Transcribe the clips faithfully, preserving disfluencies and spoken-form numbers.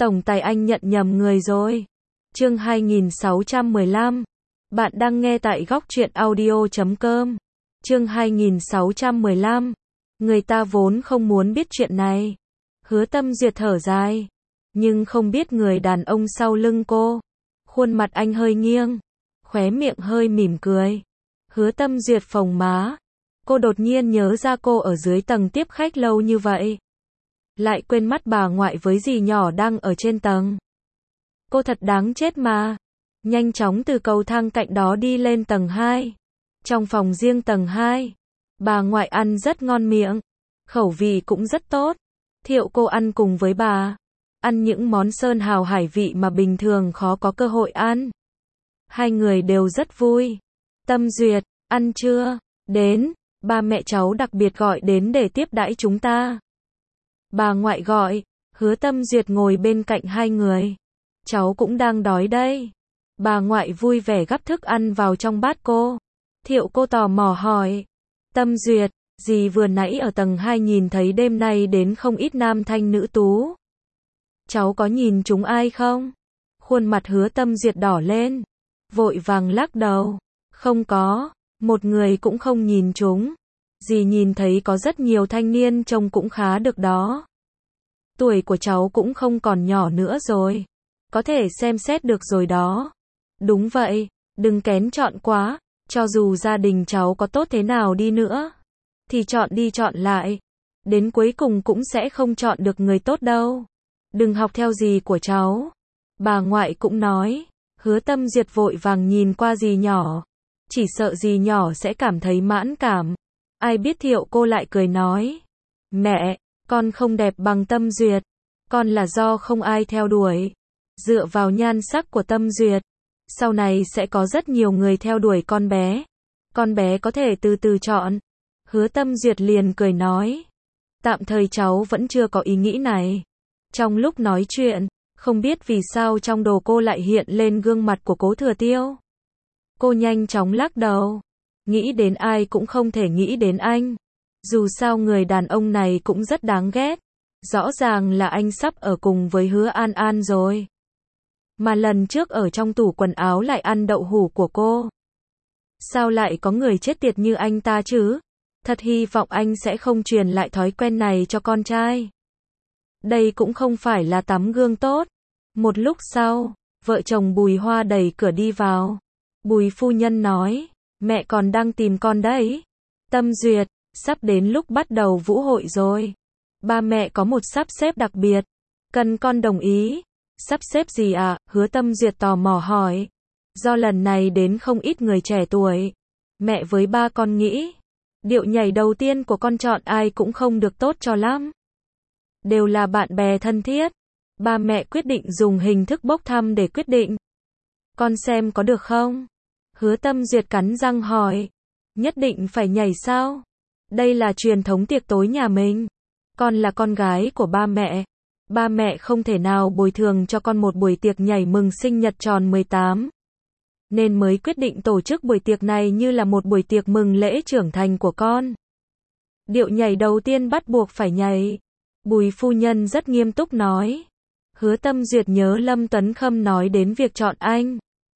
Tổng tài anh nhận nhầm người rồi. Chương hai nghìn sáu trăm mười lăm. Bạn đang nghe tại góc truyện audio chấm com. Chương hai nghìn sáu trăm mười lăm. Người ta vốn không muốn biết chuyện này. Hứa Tâm Duyệt thở dài. Nhưng không biết người đàn ông sau lưng cô. Khuôn mặt anh hơi nghiêng. Khóe miệng hơi mỉm cười. Hứa Tâm Duyệt phồng má. Cô đột nhiên nhớ ra cô ở dưới tầng tiếp khách lâu như vậy. Lại quên mất bà ngoại với dì nhỏ đang ở trên tầng. Cô thật đáng chết mà. Nhanh chóng từ cầu thang cạnh đó đi lên tầng hai. Trong phòng riêng tầng hai, bà ngoại ăn rất ngon miệng. Khẩu vị cũng rất tốt. Thiệu cô ăn cùng với bà. Ăn những món sơn hào hải vị mà bình thường khó có cơ hội ăn. Hai người đều rất vui. Tâm Duyệt, ăn chưa? Đến, ba mẹ cháu đặc biệt gọi đến để tiếp đãi chúng ta. Bà ngoại gọi. Hứa Tâm Duyệt ngồi bên cạnh hai người. Cháu cũng đang đói đây. Bà ngoại vui vẻ gắp thức ăn vào trong bát cô. Thiệu cô tò mò hỏi. Tâm Duyệt, dì vừa nãy ở tầng hai nhìn thấy đêm nay đến không ít nam thanh nữ tú. Cháu có nhìn chúng ai không? Khuôn mặt Hứa Tâm Duyệt đỏ lên. Vội vàng lắc đầu. Không có, một người cũng không nhìn chúng. Dì nhìn thấy có rất nhiều thanh niên trông cũng khá được đó. Tuổi của cháu cũng không còn nhỏ nữa rồi. Có thể xem xét được rồi đó. Đúng vậy, đừng kén chọn quá. Cho dù gia đình cháu có tốt thế nào đi nữa, thì chọn đi chọn lại, đến cuối cùng cũng sẽ không chọn được người tốt đâu. Đừng học theo dì của cháu. Bà ngoại cũng nói. Hứa Tâm Duyệt vội vàng nhìn qua dì nhỏ. Chỉ sợ dì nhỏ sẽ cảm thấy mãn cảm. Ai biết Thiệu cô lại cười nói. Mẹ, con không đẹp bằng Tâm Duyệt. Con là do không ai theo đuổi. Dựa vào nhan sắc của Tâm Duyệt, sau này sẽ có rất nhiều người theo đuổi con bé. Con bé có thể từ từ chọn. Hứa Tâm Duyệt liền cười nói. Tạm thời cháu vẫn chưa có ý nghĩ này. Trong lúc nói chuyện, không biết vì sao trong đầu cô lại hiện lên gương mặt của Cố Thừa Tiêu. Cô nhanh chóng lắc đầu. Nghĩ đến ai cũng không thể nghĩ đến anh. Dù sao người đàn ông này cũng rất đáng ghét. Rõ ràng là anh sắp ở cùng với Hứa An An rồi. Mà lần trước ở trong tủ quần áo lại ăn đậu hũ của cô. Sao lại có người chết tiệt như anh ta chứ? Thật hy vọng anh sẽ không truyền lại thói quen này cho con trai. Đây cũng không phải là tấm gương tốt. Một lúc sau, vợ chồng Bùi Hoa đẩy cửa đi vào. Bùi phu nhân nói, mẹ còn đang tìm con đấy. Tâm Duyệt, sắp đến lúc bắt đầu vũ hội rồi. Ba mẹ có một sắp xếp đặc biệt. Cần con đồng ý. Sắp xếp gì à? Hứa Tâm Duyệt tò mò hỏi. Do lần này đến không ít người trẻ tuổi. Mẹ với ba con nghĩ. Điệu nhảy đầu tiên của con chọn ai cũng không được tốt cho lắm. Đều là bạn bè thân thiết. Ba mẹ quyết định dùng hình thức bốc thăm để quyết định. Con xem có được không? Hứa Tâm Duyệt cắn răng hỏi. Nhất định phải nhảy sao? Đây là truyền thống tiệc tối nhà mình. Con là con gái của ba mẹ. Ba mẹ không thể nào bồi thường cho con một buổi tiệc nhảy mừng sinh nhật tròn mười tám. Nên mới quyết định tổ chức buổi tiệc này như là một buổi tiệc mừng lễ trưởng thành của con. Điệu nhảy đầu tiên bắt buộc phải nhảy. Bùi phu nhân rất nghiêm túc nói. Hứa Tâm Duyệt nhớ Lâm Tuấn Khâm nói đến việc chọn anh.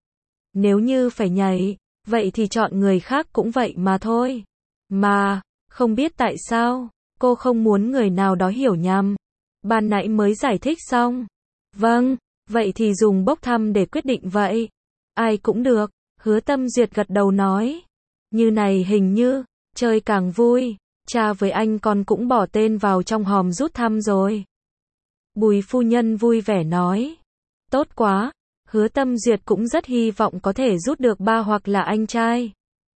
Nếu như phải nhảy, vậy thì chọn người khác cũng vậy mà thôi. Mà, không biết tại sao, cô không muốn người nào đó hiểu nhầm. Ban nãy mới giải thích xong. Vâng, vậy thì dùng bốc thăm để quyết định vậy. Ai cũng được. Hứa Tâm Duyệt gật đầu nói. Như này hình như, chơi càng vui. Cha với anh con cũng bỏ tên vào trong hòm rút thăm rồi. Bùi phu nhân vui vẻ nói. Tốt quá. Hứa Tâm Duyệt cũng rất hy vọng có thể rút được ba hoặc là anh trai.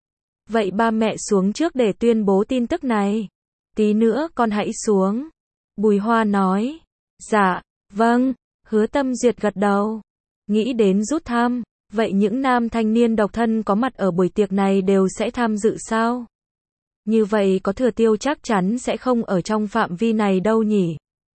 Vậy ba mẹ xuống trước để tuyên bố tin tức này. Tí nữa con hãy xuống. Bùi Hoa nói. Dạ, vâng. Hứa Tâm Duyệt gật đầu. Nghĩ đến rút thăm. Vậy những nam thanh niên độc thân có mặt ở buổi tiệc này đều sẽ tham dự sao? Như vậy có Thừa Tiêu chắc chắn sẽ không ở trong phạm vi này đâu nhỉ?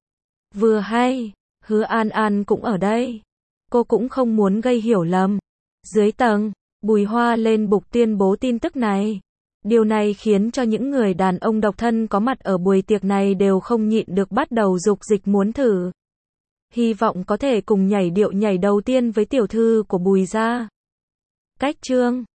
Vừa hay, Hứa An An cũng ở đây. Cô cũng không muốn gây hiểu lầm. Dưới tầng, Bùi Hoa lên bục tuyên bố tin tức này. Điều này khiến cho những người đàn ông độc thân có mặt ở buổi tiệc này đều không nhịn được bắt đầu dục dịch muốn thử. Hy vọng có thể cùng nhảy điệu nhảy đầu tiên với tiểu thư của Bùi gia. Cách chương